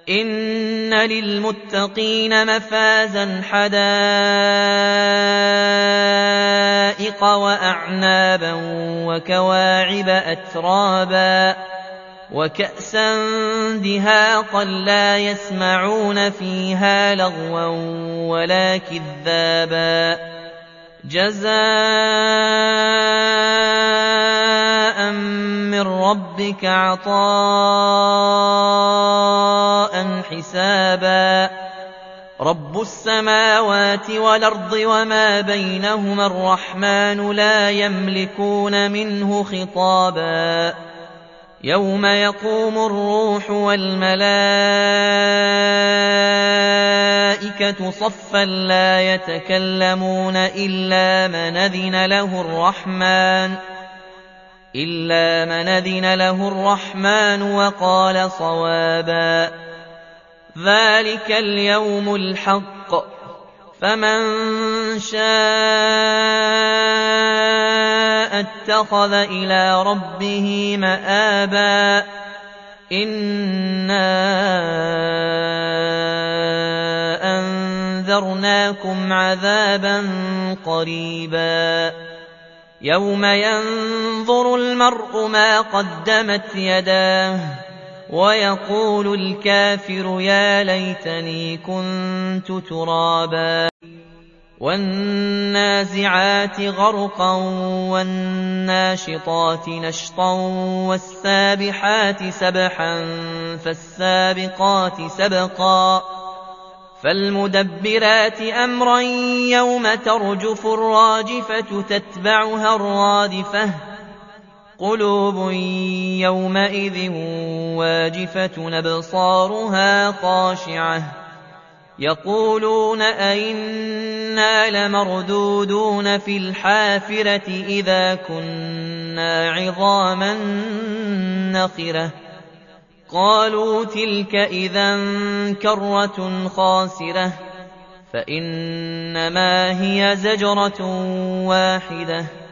إن للمتقين مفازا حدائق وأعنابا وكواعب أترابا وكأسا دهاقا لا يسمعون فيها لغوا ولا كذابا جزاء من ربك عطاء حسابا رب السماوات والأرض وما بينهما الرحمن لا يملكون منه خطابا يوم يقوم الروح والملائكة صفا لا يتكلمون إلا من أذن له الرحمن وقال صوابا ذلك اليوم الحق فمن شاء اتخذ إلى ربه مآبا إنا أنذرناكم عذابا قريبا يوم ينظر المرء ما قدمت يداه ويقول الكافر يا ليتني كنت ترابا والنازعات غرقا والناشطات نشطا والسابحات سبحا فالسابقات سبقا فالمدبرات أمرا يوم ترجف الراجفة تتبعها الرادفة قلوب يومئذ واجفة أبصارها خاشعة يقولون أئنا لمردودون في الحافرة إذا كنا عظاما نخرة قالوا تلك إذا كرة خاسرة فإنما هي زجرة واحدة